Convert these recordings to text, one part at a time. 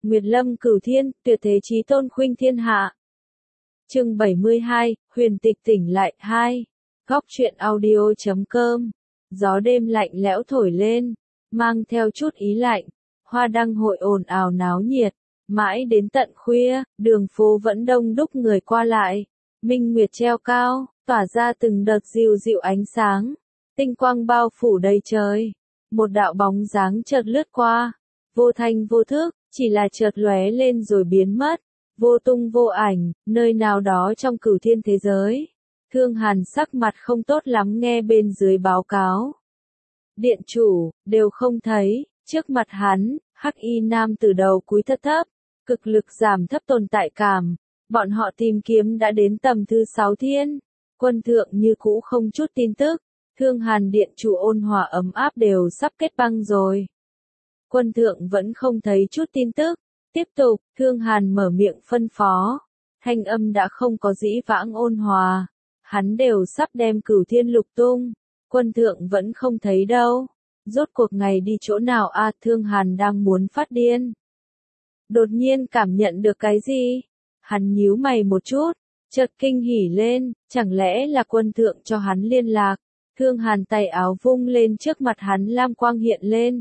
Nguyệt lâm cửu thiên, tuyệt thế chí tôn khuynh thiên hạ. Chương 72, huyền tịch tỉnh lại 2. Góc truyện audio.com. Gió đêm lạnh lẽo thổi lên, mang theo chút ý lạnh. Hoa đăng hội ồn ào náo nhiệt. Mãi đến tận khuya, đường phố vẫn đông đúc người qua lại. Minh nguyệt treo cao, tỏa ra từng đợt dịu dịu ánh sáng. Tinh quang bao phủ đầy trời. Một đạo bóng dáng chợt lướt qua. Vô thanh vô thức, chỉ là chợt lóe lên rồi biến mất. Vô tung vô ảnh, nơi nào đó trong cửu thiên thế giới. Thương Hàn sắc mặt không tốt lắm nghe bên dưới báo cáo. Điện chủ, đều không thấy, trước mặt hắn, hắc y nam từ đầu cúi thấp thấp, cực lực giảm thấp tồn tại cảm. Bọn họ tìm kiếm đã đến tầm thứ 6 thiên. Quân thượng như cũ không chút tin tức. Thương Hàn điện chủ ôn hòa ấm áp đều sắp kết băng rồi. Quân thượng vẫn không thấy chút tin tức. Tiếp tục, Thương Hàn mở miệng phân phó. Thanh âm đã không có dĩ vãng ôn hòa. Hắn đều sắp đem cửu thiên lục tung. Quân thượng vẫn không thấy đâu. Rốt cuộc ngày đi chỗ nào a? Thương Hàn đang muốn phát điên. Đột nhiên cảm nhận được cái gì? Hắn nhíu mày một chút. Chợt kinh hỉ lên. Chẳng lẽ là quân thượng cho hắn liên lạc? Thương Hàn tay áo vung lên trước mặt hắn, lam quang hiện lên.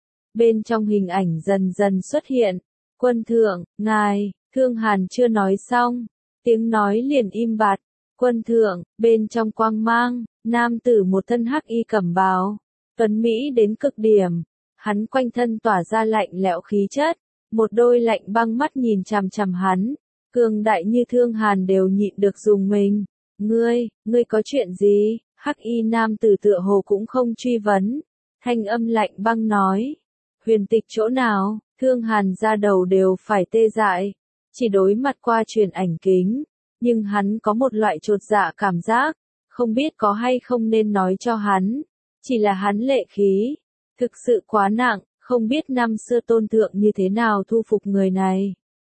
Bên trong hình ảnh dần dần xuất hiện. Quân thượng, ngài, Thương Hàn chưa nói xong. Tiếng nói liền im bặt. Quân thượng, bên trong quang mang, nam tử một thân hắc y cẩm bào. Tuấn Mỹ đến cực điểm. Hắn quanh thân tỏa ra lạnh lẽo khí chất. Một đôi lạnh băng mắt nhìn chằm chằm hắn. Cường đại như Thương Hàn đều nhịn được dùng mình. Ngươi có chuyện gì? Hắc y nam tử tựa hồ cũng không truy vấn. Thanh âm lạnh băng nói. Huyền tịch chỗ nào? Thương Hàn ra đầu đều phải tê dại. Chỉ đối mặt qua truyền ảnh kính. Nhưng hắn có một loại chột dạ cảm giác. Không biết có hay không nên nói cho hắn. Chỉ là hắn lệ khí. Thực sự quá nặng. Không biết năm xưa tôn thượng như thế nào thu phục người này.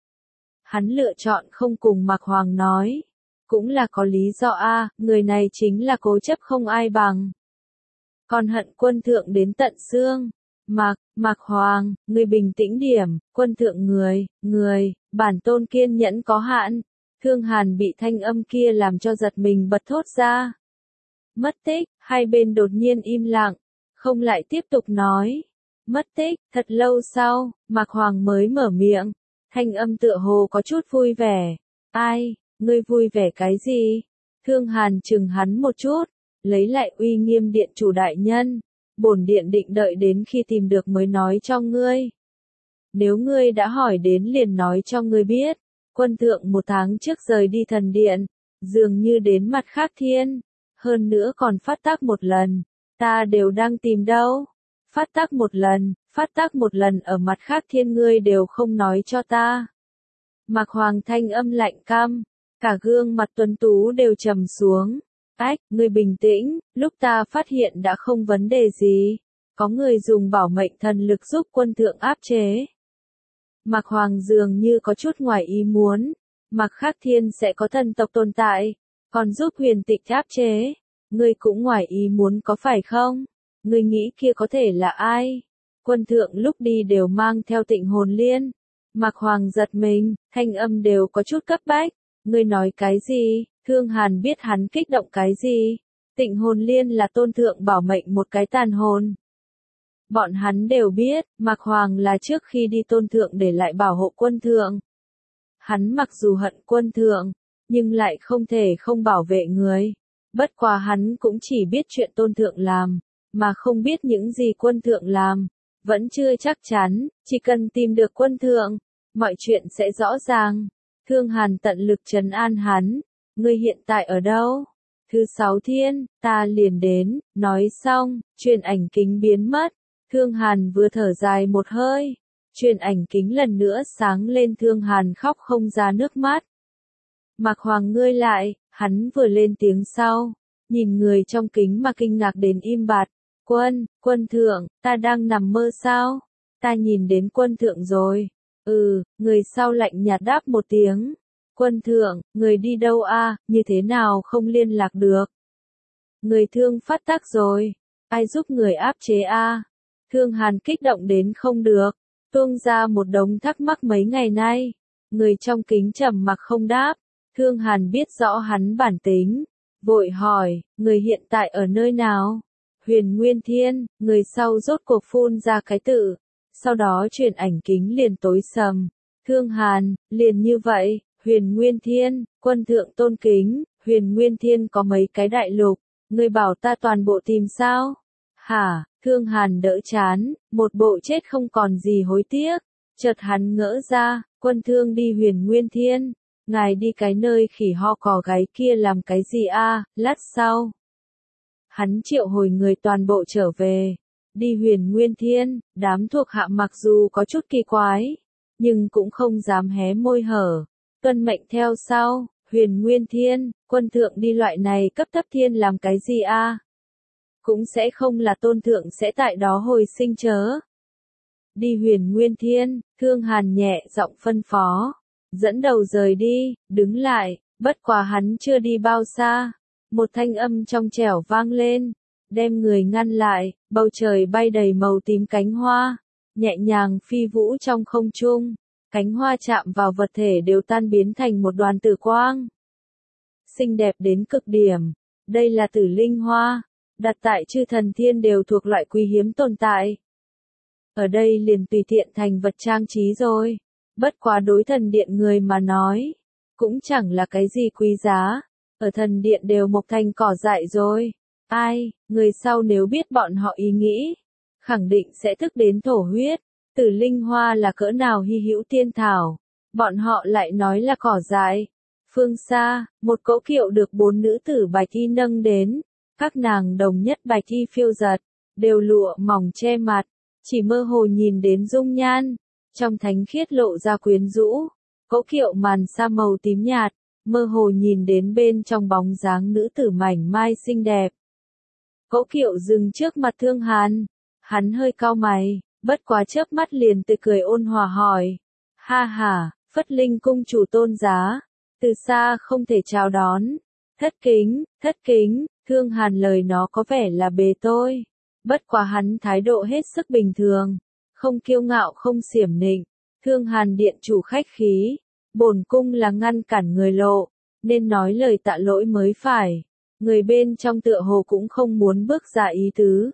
Hắn lựa chọn không cùng Mạc Hoàng nói. Cũng là có lý do a, người này chính là cố chấp không ai bằng. Còn hận quân thượng đến tận xương. Mạc Hoàng, người bình tĩnh điểm, quân thượng người, bản tôn kiên nhẫn có hạn. Thương Hàn bị thanh âm kia làm cho giật mình bật thốt ra. Mất tích, hai bên đột nhiên im lặng, không lại tiếp tục nói. Mất tích, thật lâu sau, Mạc Hoàng mới mở miệng. Thanh âm tựa hồ có chút vui vẻ. Ai, ngươi vui vẻ cái gì? Thương Hàn chừng hắn một chút, lấy lại uy nghiêm điện chủ đại nhân. Bổn điện định đợi đến khi tìm được mới nói cho ngươi. Nếu ngươi đã hỏi đến liền nói cho ngươi biết. Quân thượng 1 tháng trước rời đi thần điện, dường như đến mặt khác thiên. Hơn nữa còn phát tác một lần. Ta đều đang tìm đâu. Phát tác một lần ở mặt khác thiên ngươi đều không nói cho ta. Mạc Hoàng thanh âm lạnh căm, cả gương mặt tuấn tú đều trầm xuống. Ách, ngươi bình tĩnh, lúc ta phát hiện đã không vấn đề gì. Có người dùng bảo mệnh thần lực giúp quân thượng áp chế. Mạc Hoàng dường như có chút ngoài ý muốn. Mạc khác thiên sẽ có thần tộc tồn tại, còn giúp huyền tịch áp chế. Ngươi cũng ngoài ý muốn có phải không? Ngươi nghĩ kia có thể là ai? Quân thượng lúc đi đều mang theo Tịnh Hồn Liên. Mạc Hoàng giật mình, thanh âm đều có chút cấp bách. Ngươi nói cái gì? Thương Hàn biết hắn kích động cái gì? Tịnh Hồn Liên là tôn thượng bảo mệnh một cái tàn hồn. Bọn hắn đều biết, Mạc Hoàng là trước khi đi tôn thượng để lại bảo hộ quân thượng. Hắn mặc dù hận quân thượng, nhưng lại không thể không bảo vệ người. Bất quá hắn cũng chỉ biết chuyện tôn thượng làm, mà không biết những gì quân thượng làm. Vẫn chưa chắc chắn, chỉ cần tìm được quân thượng, mọi chuyện sẽ rõ ràng. Thương Hàn tận lực trấn an hắn. Ngươi hiện tại ở đâu? Thứ 6 thiên, ta liền đến. Nói xong, truyền ảnh kính biến mất. Thương Hàn vừa thở dài một hơi. Truyền ảnh kính lần nữa sáng lên, Thương Hàn khóc không ra nước mắt. Mạc Hoàng ngươi lại, hắn vừa lên tiếng sau. Nhìn người trong kính mà kinh ngạc đến im bặt. Quân thượng, ta đang nằm mơ sao? Ta nhìn đến quân thượng rồi. Người sau lạnh nhạt đáp một tiếng. Quân thượng, người đi đâu a? Như thế nào không liên lạc được? Người thương phát tác rồi. Ai giúp người áp chế a? Thương Hàn kích động đến không được. tuông ra một đống thắc mắc mấy ngày nay. Người trong kính trầm mặc không đáp. Thương Hàn biết rõ hắn bản tính, vội hỏi, người hiện tại ở nơi nào? Huyền Nguyên Thiên, người sau rốt cuộc phun ra cái tự, sau đó chuyển ảnh kính liền tối sầm. Thương Hàn, liền như vậy, Huyền Nguyên Thiên, quân thượng tôn kính, Huyền Nguyên Thiên có mấy cái đại lục, người bảo ta toàn bộ tìm sao? Hả, Thương Hàn đỡ chán, một bộ chết không còn gì hối tiếc, chợt hắn ngỡ ra, quân thương đi Huyền Nguyên Thiên, ngài đi cái nơi khỉ ho cò gáy kia làm cái gì a? Lát sau. Hắn triệu hồi người toàn bộ trở về, đi Huyền Nguyên Thiên, đám thuộc hạ mặc dù có chút kỳ quái, nhưng cũng không dám hé môi hở, tuân mệnh theo sau. Huyền Nguyên Thiên, quân thượng đi loại này cấp thấp thiên làm cái gì a? Cũng sẽ không là tôn thượng sẽ tại đó hồi sinh chớ. Đi Huyền Nguyên Thiên, Thương Hàn nhẹ giọng phân phó, dẫn đầu rời đi, đứng lại, bất quá hắn chưa đi bao xa, một thanh âm trong trẻo vang lên, đem người ngăn lại, bầu trời bay đầy màu tím cánh hoa, nhẹ nhàng phi vũ trong không trung, cánh hoa chạm vào vật thể đều tan biến thành một đoàn tử quang. Xinh đẹp đến cực điểm, đây là tử linh hoa, đặt tại chư thần thiên đều thuộc loại quý hiếm tồn tại. Ở đây liền tùy tiện thành vật trang trí rồi, bất quá đối thần điện người mà nói, cũng chẳng là cái gì quý giá, ở thần điện đều mọc thành cỏ dại rồi. Ai, người sau nếu biết bọn họ ý nghĩ, khẳng định sẽ thức đến thổ huyết. Tử linh hoa là cỡ nào hy hữu tiên thảo, bọn họ lại nói là cỏ dại. Phương xa, một cỗ kiệu được 4 nữ tử bạch y nâng đến, các nàng đồng nhất bạch y phiêu giật, đều lụa mỏng che mặt, chỉ mơ hồ nhìn đến dung nhan, trong thánh khiết lộ ra quyến rũ. Cỗ kiệu màn sa màu tím nhạt, mơ hồ nhìn đến bên trong bóng dáng nữ tử mảnh mai xinh đẹp. Cỗ kiệu dừng trước mặt Thương Hàn, hắn hơi cau mày, bất quá chớp mắt liền tươi cười ôn hòa hỏi, ha ha, Phất Linh cung chủ tôn giá, từ xa không thể chào đón, thất kính, Thương Hàn lời nó có vẻ là bề tôi, bất quá hắn thái độ hết sức bình thường, không kiêu ngạo không xiểm nịnh. Thương Hàn điện chủ khách khí, bổn cung là ngăn cản người lộ, nên nói lời tạ lỗi mới phải. Người bên trong tựa hồ cũng không muốn bước ra ý tứ.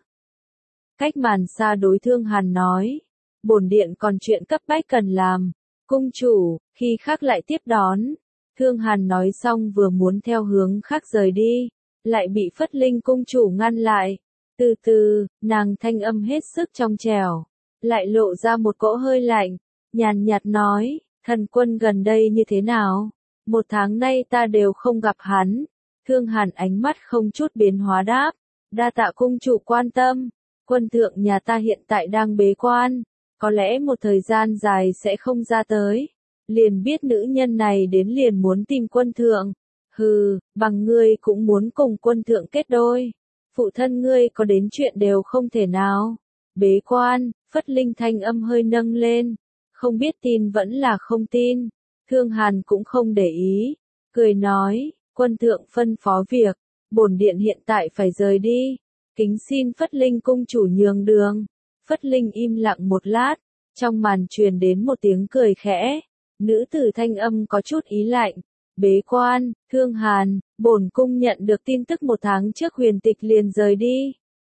Cách màn xa đối Thương Hàn nói, bổn điện còn chuyện cấp bách cần làm. Cung chủ, khi khác lại tiếp đón. Thương Hàn nói xong vừa muốn theo hướng khác rời đi, lại bị Phất Linh cung chủ ngăn lại. Từ từ, nàng thanh âm hết sức trong trẻo, lại lộ ra một cỗ hơi lạnh, nhàn nhạt nói, thần quân gần đây như thế nào? 1 tháng nay ta đều không gặp hắn. Thương Hàn ánh mắt không chút biến hóa đáp, đa tạ cung chủ quan tâm, quân thượng nhà ta hiện tại đang bế quan, có lẽ một thời gian dài sẽ không ra tới. Liền biết nữ nhân này đến liền muốn tìm quân thượng. Hừ, bằng ngươi cũng muốn cùng quân thượng kết đôi. Phụ thân ngươi có đến chuyện đều không thể nào. Bế quan, Phất Linh thanh âm hơi nâng lên. Không biết tin vẫn là không tin. Thương Hàn cũng không để ý. Cười nói, quân thượng phân phó việc. Bổn điện hiện tại phải rời đi. Kính xin Phất Linh cung chủ nhường đường. Phất Linh im lặng một lát. Trong màn truyền đến một tiếng cười khẽ. Nữ tử thanh âm có chút ý lạnh. Bế quan, Thương Hàn, bổn cung nhận được tin tức 1 tháng trước Huyền Tịch liền rời đi.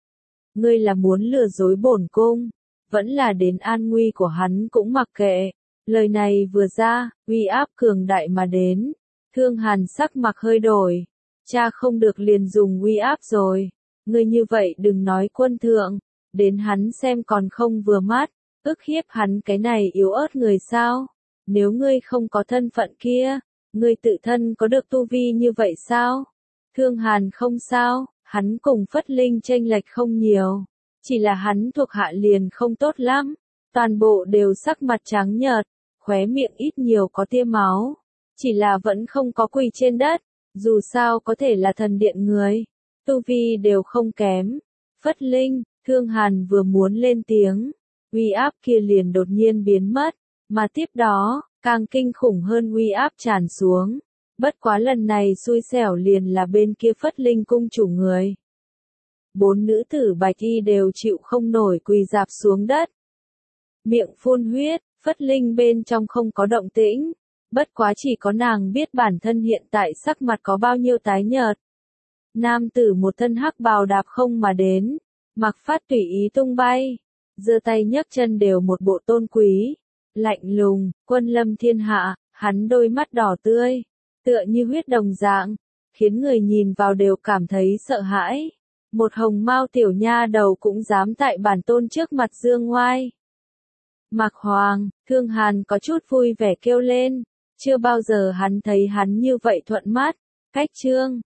Ngươi là muốn lừa dối bổn cung, vẫn là đến an nguy của hắn cũng mặc kệ. Lời này vừa ra, uy áp cường đại mà đến. Thương Hàn sắc mặt hơi đổi. Cha không được liền dùng uy áp rồi. Ngươi như vậy đừng nói quân thượng, đến hắn xem còn không vừa mắt, ức hiếp hắn cái này yếu ớt người sao? Nếu ngươi không có thân phận kia, ngươi tự thân có được tu vi như vậy sao? Thương Hàn không sao, hắn cùng Phất Linh chênh lệch không nhiều, chỉ là hắn thuộc hạ liền không tốt lắm, toàn bộ đều sắc mặt trắng nhợt, khóe miệng ít nhiều có tia máu, chỉ là vẫn không có quỳ trên đất, dù sao có thể là thần điện người, tu vi đều không kém. Phất Linh, Thương Hàn vừa muốn lên tiếng, uy áp kia liền đột nhiên biến mất, mà tiếp đó, càng kinh khủng hơn uy áp tràn xuống. Bất quá lần này xui xẻo liền là bên kia Phất Linh cung chủ người. 4 nữ tử bạch y đều chịu không nổi quỳ rạp xuống đất. miệng phun huyết, Phất Linh bên trong không có động tĩnh, bất quá chỉ có nàng biết bản thân hiện tại sắc mặt có bao nhiêu tái nhợt. Nam tử một thân hắc bào đạp không mà đến, mặc phát tùy ý tung bay, giơ tay nhấc chân đều một bộ tôn quý, lạnh lùng, quân lâm thiên hạ, hắn đôi mắt đỏ tươi, tựa như huyết đồng dạng, khiến người nhìn vào đều cảm thấy sợ hãi. Một hồng mao tiểu nha đầu cũng dám tại bản tôn trước mặt dương ngoai. Mạc Hoàng, Thương Hàn có chút vui vẻ kêu lên, chưa bao giờ hắn thấy hắn như vậy thuận mắt, cách trương,